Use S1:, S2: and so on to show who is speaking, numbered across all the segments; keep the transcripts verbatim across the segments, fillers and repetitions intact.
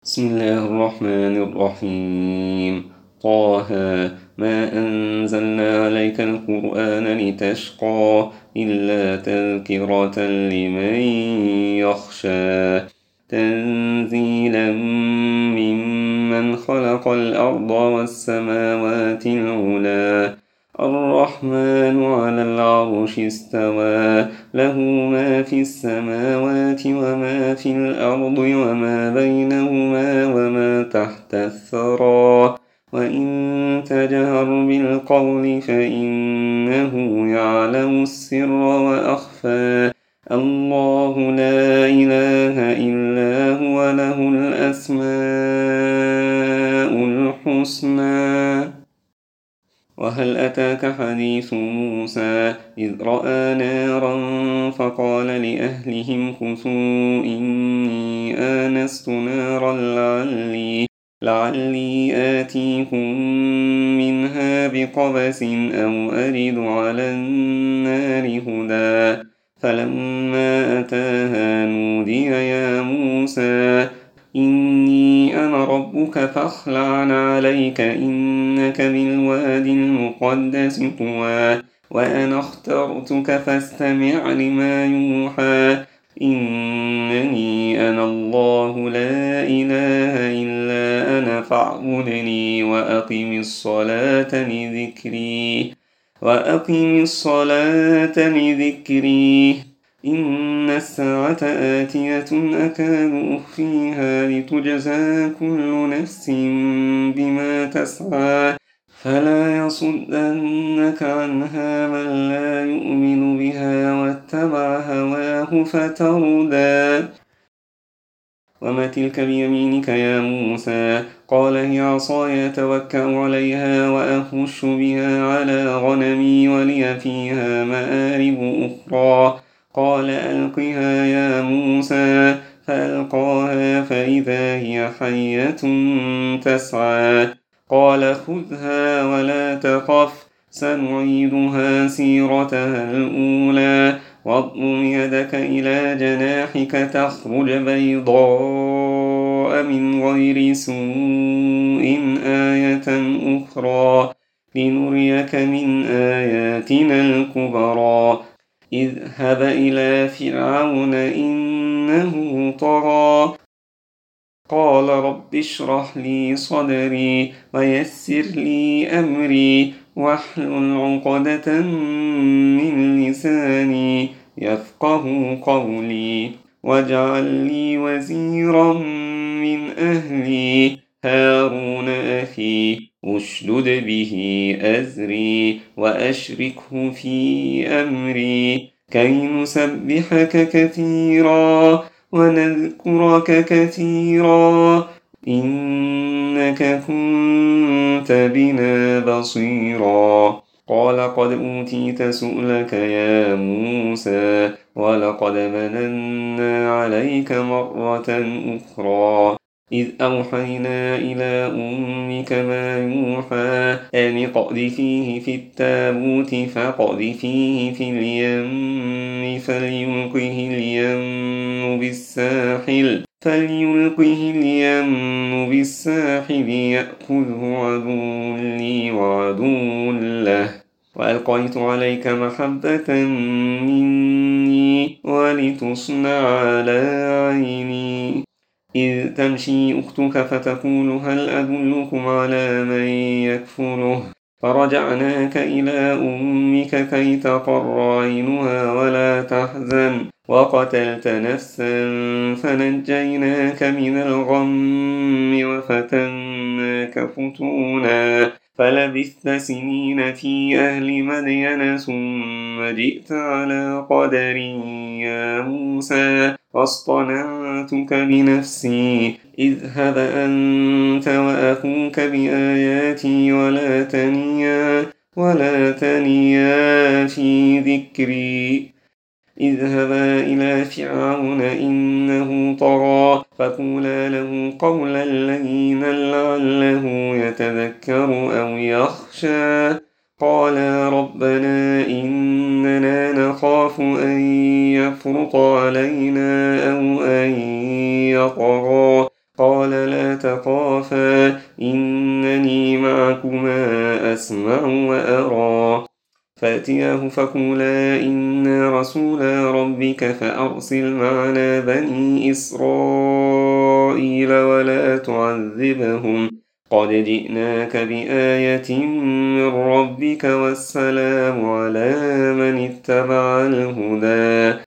S1: بسم الله الرحمن الرحيم. طه ما أنزلنا عليك القرآن لتشقى إلا تذكرة لمن يخشى تنزيلا ممن خلق الأرض والسماوات العلى الرحمن على العرش استوى له ما في السماوات وما في الأرض وما بينهما وما تحت الثرى وإن تجهر بالقول فإنه يعلم السر وأخفى الله لا إله إلا هو له الأسماء الحسنى. وهل أتاك حديث موسى إذ رأى نارا فقال لأهلهم كثوا إني آنست نارا لعلي, لعلي آتيكم منها بقبس أو أجد على النار هدى فلما أتاها نودي يا موسى إني أنا ربك فاخلع عليك إنك بالوادي المقدس طوى وأنا اخترتك فاستمع لما يوحى إنني أنا الله لا إله إلا أنا فاعبدني وأقم الصلاة لذكري وأقم الصلاة لذكري إن الساعة آتية أكاد أخفيها لتجزى كل نفس بما تسعى فلا يصدنك عنها من لا يؤمن بها واتبع هواه فتردى. وما تلك بيمينك يا موسى قال هي عصاي أتوكأ عليها وأهش بها على غنمي ولي فيها مآرب أخرى قال ألقها يا موسى فألقاها فإذا هي حية تسعى قال خذها ولا تخف سنعيدها سيرتها الأولى واضم يدك إلى جناحك تخرج بيضاء من غير سوء آية أخرى لنريك من آياتنا الكبرى اذهب إلى فرعون إنه طغى قال رب اشرح لي صدري ويسر لي أمري واحلل عقدة من لساني يفقه قولي واجعل لي وزيرا من أهلي هارون أخي أشدد به أزري وأشركه في أمري كي نسبحك كثيرا ونذكرك كثيرا إنك كنت بنا بصيرا قال قد أوتيت سؤلك يا موسى ولقد مننا عليك مرة أخرى إذ أوحينا إلى أمك ما يوحى أن اقذفيه في التابوت فاقذفيه في اليم فليلقه اليم بالساحل فليلقه اليم بالساحل يأخذه عدو لي وعدو له وألقيت عليك محبة مني ولتصنع على عيني إذ تمشي أختك فتقول هل أدلكم على من يكفله فرجعناك إلى أمك كي تقر عينها ولا تحزن وقتلت نفسا فنجيناك من الغم وفتناك فتونا فلبثت سنين في أهل مدين ثم جئت على قدر يا موسى واصطنعتك لنفسي اذهب أنت وأخوك بآياتي ولا تنيا ولا تنيا في ذكري اذهبا إلى فرعون إنه طغى فقولا له قولا لينا لعله يتذكر أو يخشى قالا ربنا إننا نخاف أن يفرط علينا أو أن يطغى قال لا تخافا إنني معكما أسمع وأرى فأتياه فقولا إنا رسولا ربك فأرسل معنا بني إسرائيل ولا تعذبهم قد جئناك بآية من ربك والسلام على من اتبع الهدى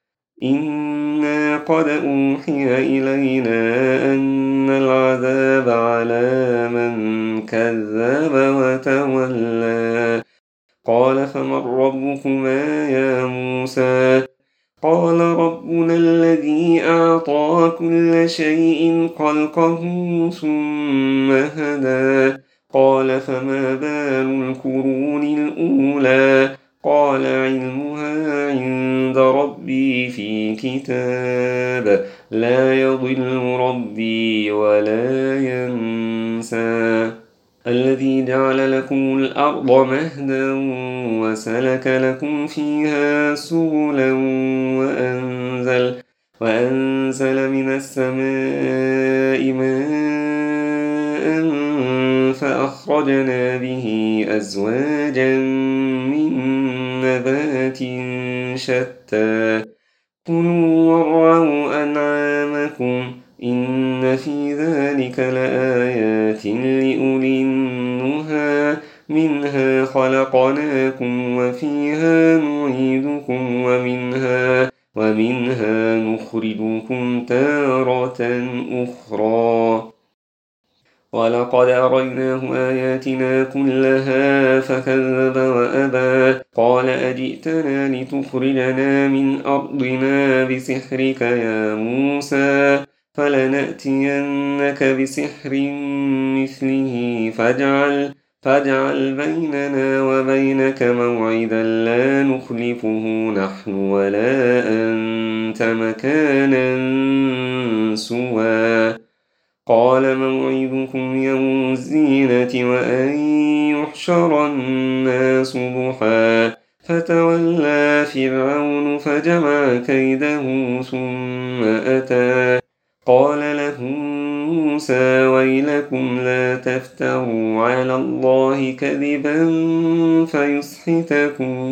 S1: إنا قد أوحي إلينا أن العذاب على من كذب وتولى قال فمن ربكما يا موسى قال ربنا الذي أعطى كل شيء خلقه ثم هدى قال فما بال القرون الأولى قال علمها عند ربي في كتاب لا يضل ربي ولا ينسى الذي جعل لكم الأرض مهدا وسلك لكم فيها سبلا وأنزل, وأنزل من السماء ماء فأخرجنا به أزواجا من نبات شتى كلوا وارعوا أنعامكم إن في ذلك لآيات لأولي النهى منها خلقناكم وفيها نعيدكم ومنها, ومنها نخرجكم تارة أخرى ولقد أريناه آياتنا كلها فكذب وأبى قال أجئتنا لتخرجنا من أرضنا بسحرك يا موسى فلنأتينك بسحر مثله فاجعل, فاجعل بيننا وبينك موعدا لا نخلفه نحن ولا أنت مكانا سوى قال موعدكم يوم الزينة وأن يحشر الناس ضحى فتولى فرعون فجمع كيده ثم أتى قال لهم موسى ويلكم لا تفتروا على الله كذبا فيسحتكم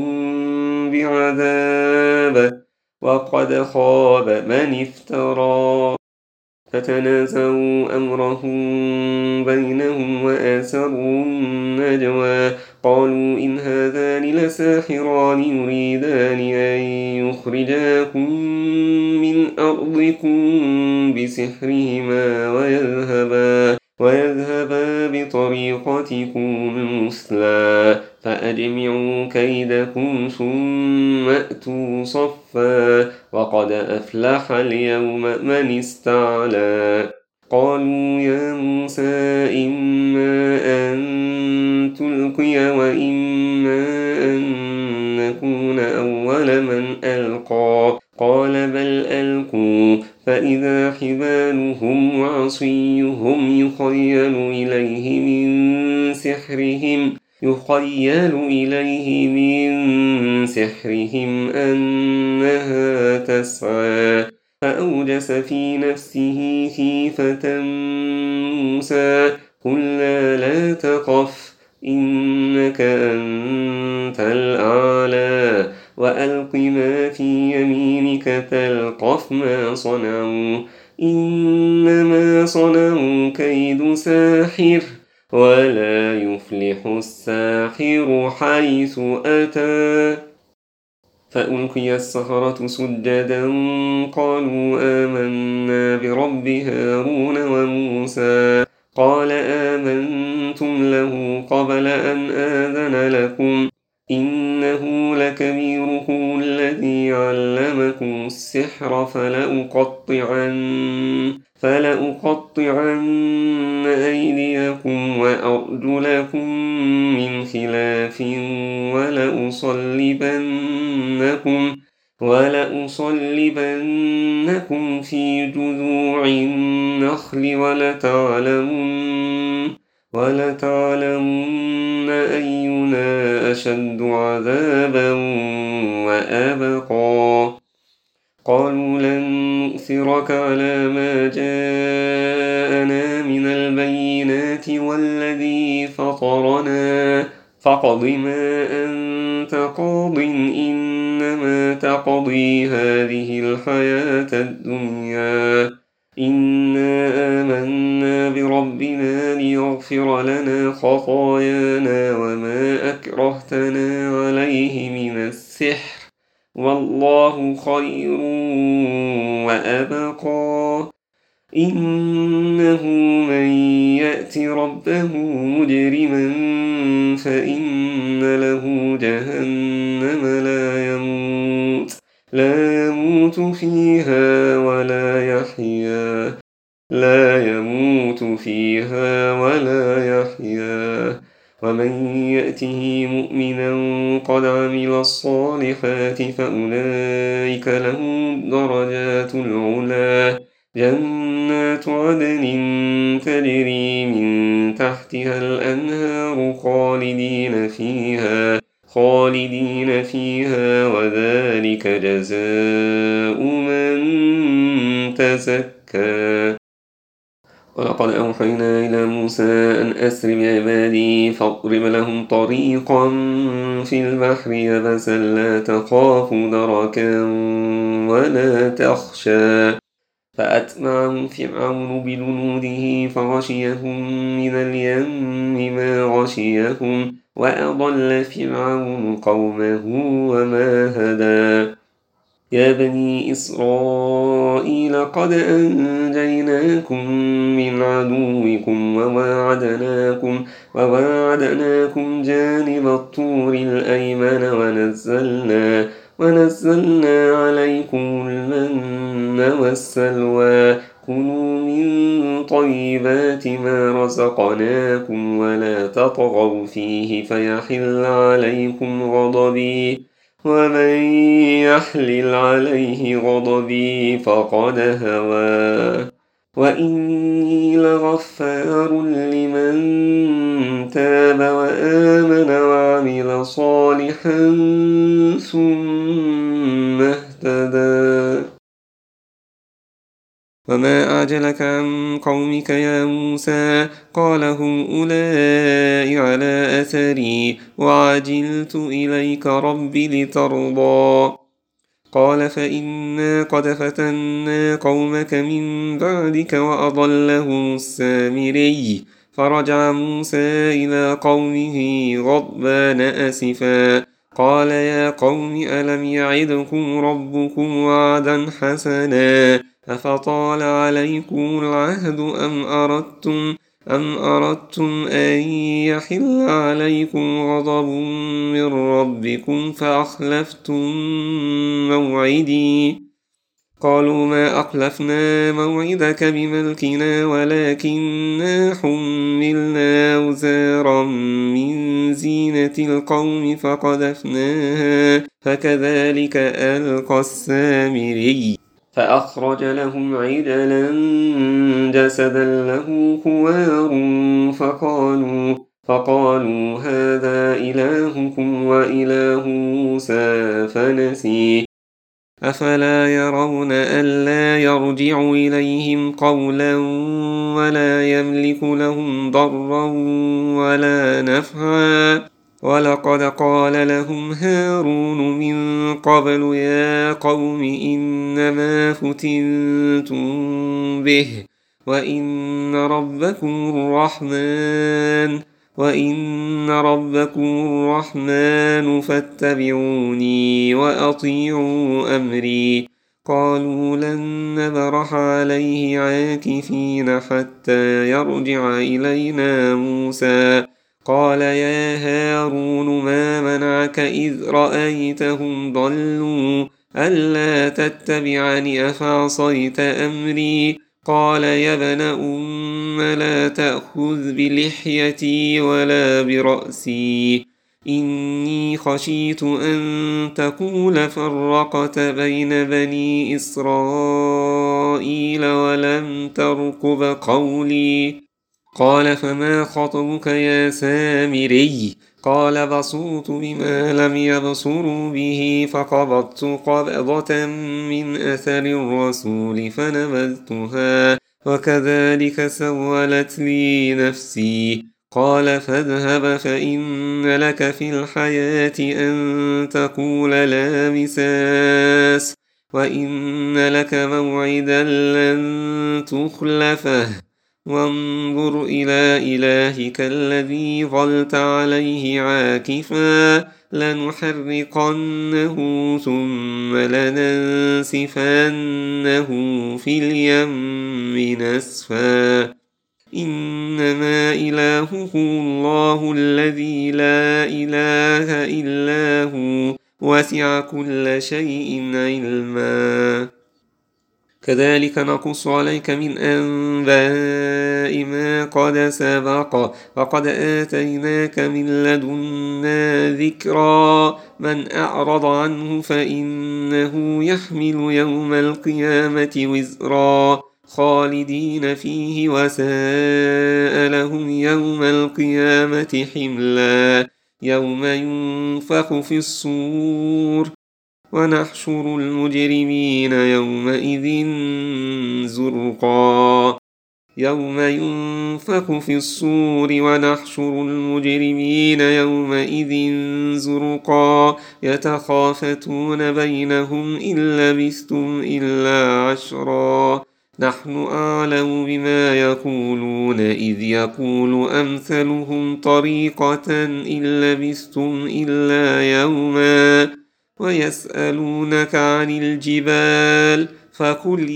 S1: بعذاب وقد خاب من افترى فتنازعوا أمرهم بينهم وآسروا النجوى قالوا إن هذان لساحران يريدان أن يخرجاكم من أرضكم بسحرهما ويذهبا, ويذهبا بطريقتكم المثلى فأجمعوا كيدكم ثم أتوا صفا وقد أفلح اليوم من استعلى قالوا يا موسى إما أن تلقي وإما أن نكون أول من ألقى قال بل ألقوا فإذا حبالهم وعصيهم يخيل إليه من سحرهم يخيل إليه من سحرهم أنها تسعى فأوجس في نفسه خيفة موسى قلنا لا تخف إنك أنت الأعلى وألق ما في يمينك تلقف ما صنعوا إنما صنعوا كيد ساحر ولا يفلح الساحر حيث أتى فألقي السحرة سجدا قالوا آمنا برب هارون وموسى قال آمنتم له قبل أن آذن لكم إنه لكبيركم الذي علمكم السحر فلأقطعن, فلأقطعن أيديكم وأرجلكم من خلاف ولأصلبنكم, ولأصلبنكم في جذوع النخل ولتعلمن, ولتعلمن أينا أشد عذابا وأبقى قالوا لن نؤثرك على ما جاءنا من البشر السماوات والذي فطرنا فاقض ما أنت قاض إنما تقضي هذه الحياة الدنيا إنا آمنا بربنا ليغفر لنا خطايانا وما أكرهتنا عليه من السحر والله خير وأبقى إنه من يأت ربه مجرما فإن له جهنم لا يموت لا يموت فيها ولا يحيا لا يموت فيها ولا يحيا ومن يأته مؤمنا قد عمل الصالحات فأولئك لهم درجات العلا جنات عدن تجري من تحتها الأنهار خالدين فيها خالدين فيها وذلك جزاء من تزكى ولقد أوحينا إلى موسى أن أسر بعبادي فاضرب لهم طريقا في البحر يبسا لا تخاف دركا ولا تخشى فأتبعهم فرعون بجنوده فغشيهم من اليم ما غشيهم وأضل فرعون قومه وما هدى يا بني إسرائيل قد أنجيناكم من عدوكم وواعدناكم وواعدناكم جانب الطور الأيمن ونزلنا ونزلنا عليكم المن والسلوى كلوا من طيبات ما رزقناكم ولا تطغوا فيه فيحل عليكم غضبي ومن يحلل عليه غضبي فقد هوى وإني لغفار لمن تاب وآمن وعمل صالحا ثم اهتدى وما أعجلك عن قومك يا موسى قال هم أولئك على أثري وعجلت إليك رب لترضى قال فإنا قد فتنا قومك من بعدك وأضلهم السامري فرجع موسى إلى قومه غضبان أسفا قال يا قوم ألم يعدكم ربكم وعدا حسنا أفطال عليكم العهد أم أردتم أم أردتم أن يحل عليكم غضب من ربكم فأخلفتم موعدي قالوا ما أخلفنا موعدك بملكنا ولكننا حملنا أوزارا من زينة القوم فقذفناها فكذلك ألقى السامري فأخرج لهم عجلا جسدا له خوار فقالوا فقالوا هذا إلهكم وإله موسى فنسي أفلا يرون ألا يرجع إليهم قولا ولا يملك لهم ضرا ولا نفعا ولقد قال لهم هارون من قبل يا قوم إنما فتنتم به وإن ربكم الرحمن وإن ربكم الرحمن فاتبعوني وأطيعوا أمري قالوا لن نبرح عليه عاكفين حتى يرجع إلينا موسى قال يا هارون ما منعك إذ رأيتهم ضلوا ألا تتبعني أفعصيت أمري قال يا ابن أم لا تأخذ بلحيتي ولا برأسي إني خشيت أن تقول فرقت بين بني إسرائيل ولم ترقب قولي قال فما خطبك يا سامري قال بصرت بما لم يبصروا به فقبضت قبضة من أثر الرسول فنبذتها وكذلك سولت لي نفسي. قال فاذهب فإن لك في الحياة أن تقول لا مساس وإن لك موعدا لن تخلفه وانظر إلى إلهك الذي ظلت عليه عاكفا لنحرقنه ثم لننسفنه في اليم نسفا إنما إلهكم الله الذي لا إله إلا هو وسع كل شيء علما. كذلك نقص عليك من أنباء ما قد سبق وقد آتيناك من لدنا ذكرا من أعرض عنه فإنه يحمل يوم القيامة وزرا خالدين فيه وساء لهم يوم القيامة حملا يوم ينفخ في الصور ونحشر المجرمين يومئذ زرقا يوم ينفخ في الصور ونحشر المجرمين يومئذ زرقا يتخافتون بينهم إن لبثتم إلا عشرا نحن أعلم بما يقولون إذ يقول أمثلهم طريقة إن لبثتم إلا يوما ويسألونك عن الجبال فقل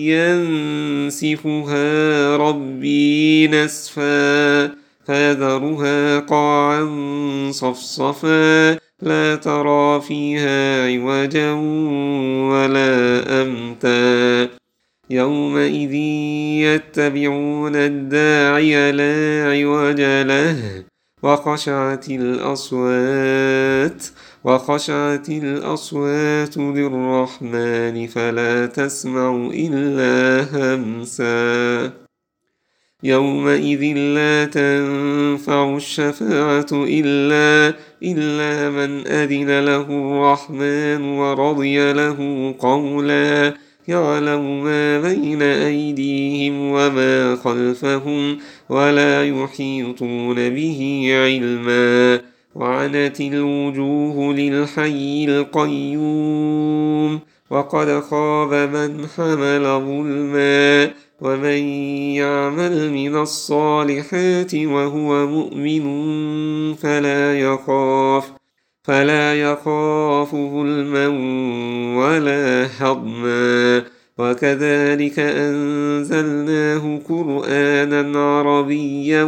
S1: ينسفها ربي نسفا فيذرها قاعا صفصفا لا ترى فيها عوجا ولا أمتا يومئذ يتبعون الداعي لا عوج له وخشعت الأصوات وخشعت الأصوات للرحمن فلا تسمع إلا همسا يومئذ لا تنفع الشفاعة إلا إلا من أذن له الرحمن ورضي له قولا يعلم ما بين أيديهم وما خلفهم ولا يحيطون به علما وعنت الوجوه للحي القيوم وقد خاب من حمل ظلما ومن يعمل من الصالحات وهو مؤمن فلا يخاف فلا يخاف ظلما ولا هضما وكذلك أنزلناه قرآنا عربيا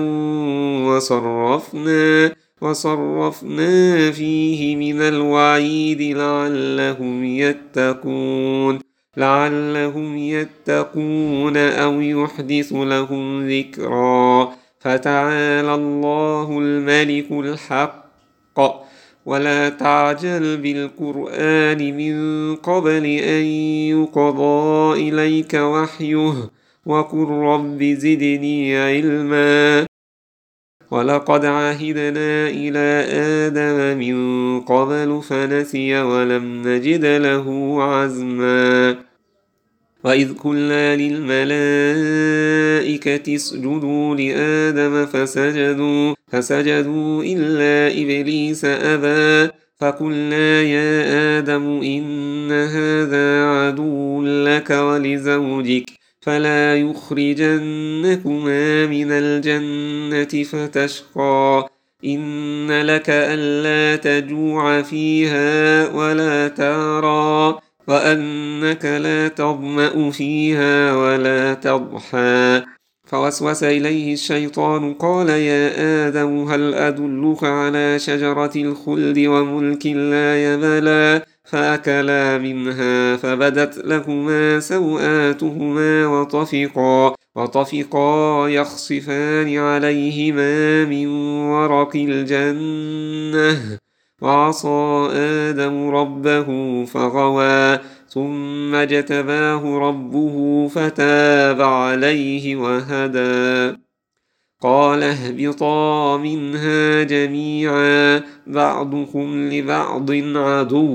S1: وصرفنا وصرفنا فيه من الوعيد لعلهم يتقون لعلهم يتقون أو يحدث لهم ذكرا فتعالى الله الملك الحق ولا تعجل بالقرآن من قبل أن يقضى إليك وحيه وقل رب زدني علما ولقد عهدنا إلى آدم من قبل فنسي ولم نجد له عزما وإذ قلنا للملائكة اسجدوا لآدم فسجدوا فسجدوا إلا إبليس أبى فقلنا يا آدم إن هذا عدو لك ولزوجك فلا يخرجنكما من الجنة فتشقى إن لك ألا تجوع فيها ولا تعرى وأنك لا تظمأ فيها ولا تضحى فوسوس إليه الشيطان قال يا آدم هل أدلك على شجرة الخلد وملك لا يبلى فأكلا منها فبدت لهما سوآتهما وطفقا وطفقا يخصفان عليهما من ورق الجنة وعصى آدم ربه فغوى ثم اجتباه ربه فتاب عليه وهدى قال اهبطا منها جميعا بعضكم لبعض عدو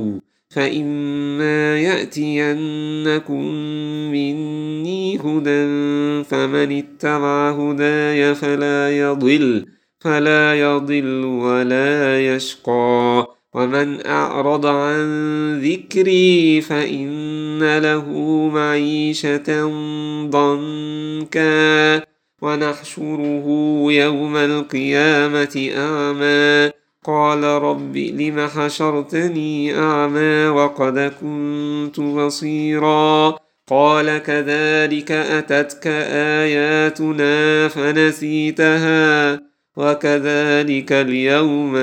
S1: فإما يأتينكم مني هدى فمن اتبع هداي فلا يضل فلا يضل ولا يشقى ومن أعرض عن ذكري فإن له معيشة ضنكا ونحشره يوم القيامة أعمى قال رب لم حشرتني أعمى وقد كنت بصيرا قال كذلك أتتك آياتنا فنسيتها وكذلك اليوم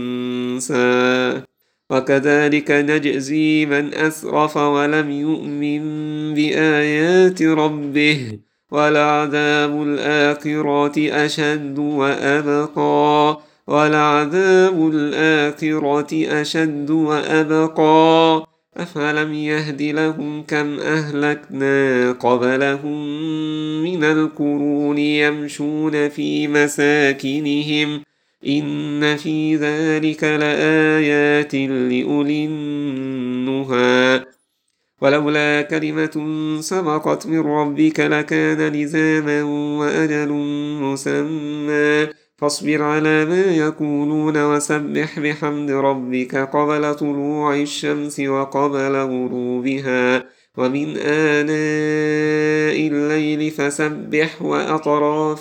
S1: تنسى وكذلك نجزي من أسرف ولم يؤمن بآيات ربه ولعذاب الآخرة أشد وأبقى ولعذاب الآخرة أشد وأبقى أفلم يهد لهم كم أهلكنا قبلهم من القرون يمشون في مساكنهم إن في ذلك لآيات لأولي النهى ولولا كلمة سبقت من ربك لكان لزاما وأجل مسمى فاصبر على ما يقولون وسبح بحمد ربك قبل طلوع الشمس وقبل غروبها ومن آناء الليل فسبح وأطراف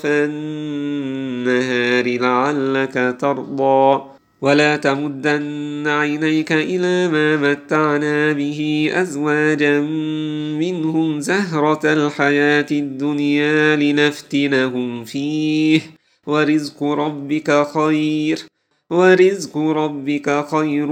S1: النهار لعلك ترضى ولا تمدن عينيك إلى ما متعنا به أزواجا منهم زهرة الحياة الدنيا لنفتنهم فيه ورزق ربك خير ورزق ربك خير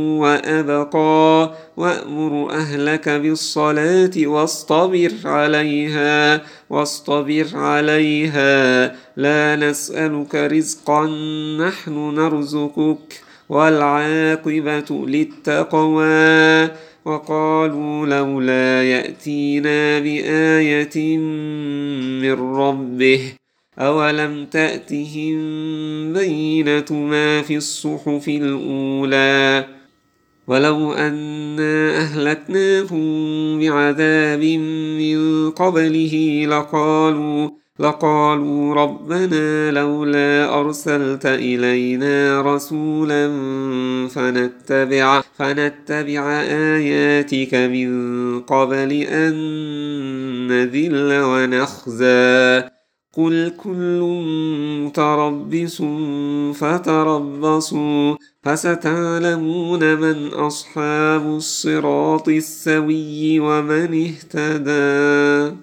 S1: وأبقى وأمر أهلك بالصلاة واصطبر عليها واصطبر عليها لا نسألك رزقا نحن نرزقك والعاقبة للتقوى وقالوا لولا يأتينا بآية من ربه أولم تأتهم بينة ما في الصحف الأولى ولو أنا أهلكناهم بعذاب من قبله لقالوا لقالوا ربنا لولا أرسلت إلينا رسولا فنتبع فنتبع آياتك من قبل أن نذل ونخزى قل كل متربص فتربصوا فستعلمون من أصحاب الصراط السوي ومن اهتدى.